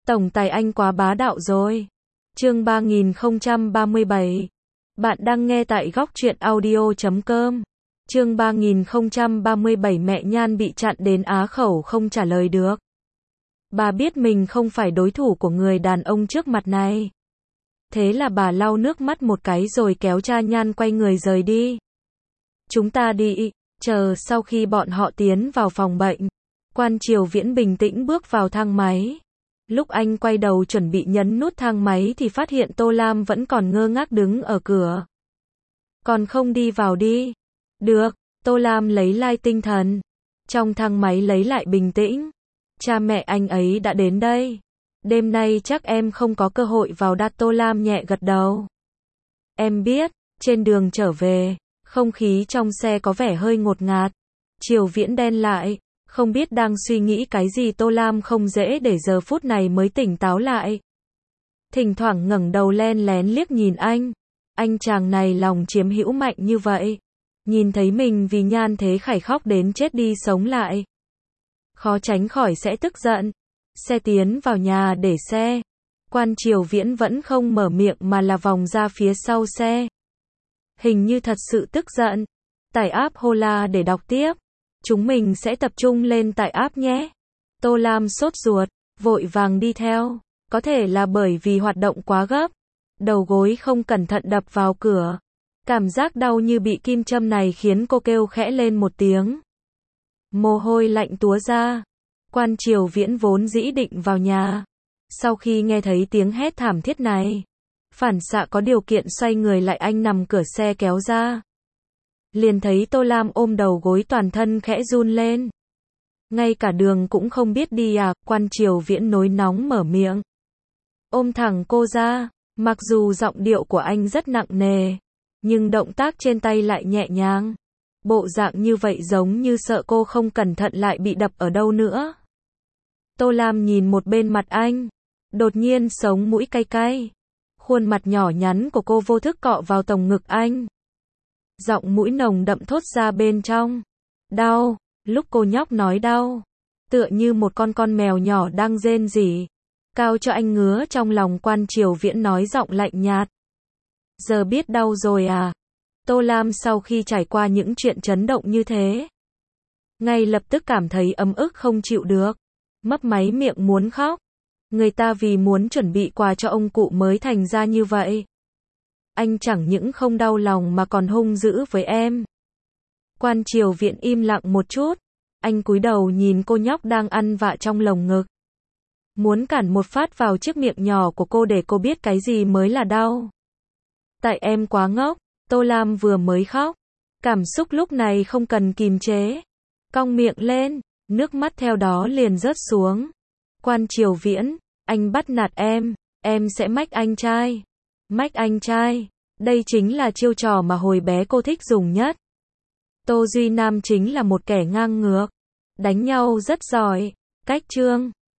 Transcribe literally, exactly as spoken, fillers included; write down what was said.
Tổng tài anh quá bá đạo rồi. Chương ba nghìn không trăm ba mươi bảy. Bạn đang nghe tại góc truyện audio chấm com. Chương ba nghìn không trăm ba mươi bảy mẹ Nhan bị chặn đến á khẩu không trả lời được. Bà biết mình không phải đối thủ của người đàn ông trước mặt này. Thế là bà lau nước mắt một cái rồi kéo cha Nhan quay người rời đi. Chúng ta đi, chờ sau khi bọn họ tiến vào phòng bệnh. Quan Triều Viễn bình tĩnh bước vào thang máy. Lúc anh quay đầu chuẩn bị nhấn nút thang máy thì phát hiện Tô Lam vẫn còn ngơ ngác đứng ở cửa. Còn không đi vào đi. Được, Tô Lam lấy lại tinh thần. Trong thang máy lấy lại bình tĩnh. Cha mẹ anh ấy đã đến đây. Đêm nay chắc em không có cơ hội vào đặt. Tô Lam nhẹ gật đầu. Em biết, trên đường trở về, không khí trong xe có vẻ hơi ngột ngạt. Triều Viễn đen lại. Không biết đang suy nghĩ cái gì. Tô Lam không dễ để giờ phút này mới tỉnh táo lại. Thỉnh thoảng ngẩng đầu len lén liếc nhìn anh. Anh chàng này lòng chiếm hữu mạnh như vậy. Nhìn thấy mình vì Nhan Thế Khải khóc đến chết đi sống lại. Khó tránh khỏi sẽ tức giận. Xe tiến vào nhà để xe. Quan Triều Viễn vẫn không mở miệng mà là vòng ra phía sau xe. Hình như thật sự tức giận. Tải app Hola để đọc tiếp. Chúng mình sẽ tập trung lên tải app nhé. Tô Lam sốt ruột, vội vàng đi theo. Có thể là bởi vì hoạt động quá gấp. Đầu gối không cẩn thận đập vào cửa. Cảm giác đau như bị kim châm này khiến cô kêu khẽ lên một tiếng. Mồ hôi lạnh túa ra. Quan Triều Viễn vốn dĩ định vào nhà. Sau khi nghe thấy tiếng hét thảm thiết này, phản xạ có điều kiện xoay người lại. Anh nằm cửa xe kéo ra. Liền thấy Tô Lam ôm đầu gối toàn thân khẽ run lên. Ngay cả đường cũng không biết đi à? Quan Triều Viễn nổi nóng mở miệng. Ôm thẳng cô ra. Mặc dù giọng điệu của anh rất nặng nề, nhưng động tác trên tay lại nhẹ nhàng. Bộ dạng như vậy giống như sợ cô không cẩn thận lại bị đập ở đâu nữa. Tô Lam nhìn một bên mặt anh. Đột nhiên sống mũi cay cay. Khuôn mặt nhỏ nhắn của cô vô thức cọ vào lồng ngực anh. Giọng mũi nồng đậm thốt ra bên trong. Đau. Lúc cô nhóc nói đau, tựa như một con con mèo nhỏ đang rên rỉ. Cao cho anh ngứa trong lòng. Quan Triều Viễn nói giọng lạnh nhạt. Giờ biết đau rồi à? Tô Lam sau khi trải qua những chuyện chấn động như thế, ngay lập tức cảm thấy ấm ức không chịu được. Mấp máy miệng muốn khóc. Người ta vì muốn chuẩn bị quà cho ông cụ mới thành ra như vậy. Anh chẳng những không đau lòng mà còn hung dữ với em. Quan Triều Viễn im lặng một chút. Anh cúi đầu nhìn cô nhóc đang ăn vạ trong lồng ngực. Muốn cản một phát vào chiếc miệng nhỏ của cô để cô biết cái gì mới là đau. Tại em quá ngốc. Tô Lam vừa mới khóc. Cảm xúc lúc này không cần kìm chế. Cong miệng lên, nước mắt theo đó liền rớt xuống. Quan Triều Viễn, anh bắt nạt em, em sẽ mách anh trai. Mách anh trai, đây chính là chiêu trò mà hồi bé cô thích dùng nhất. Tô Duy Nam chính là một kẻ ngang ngược, đánh nhau rất giỏi. Cách chương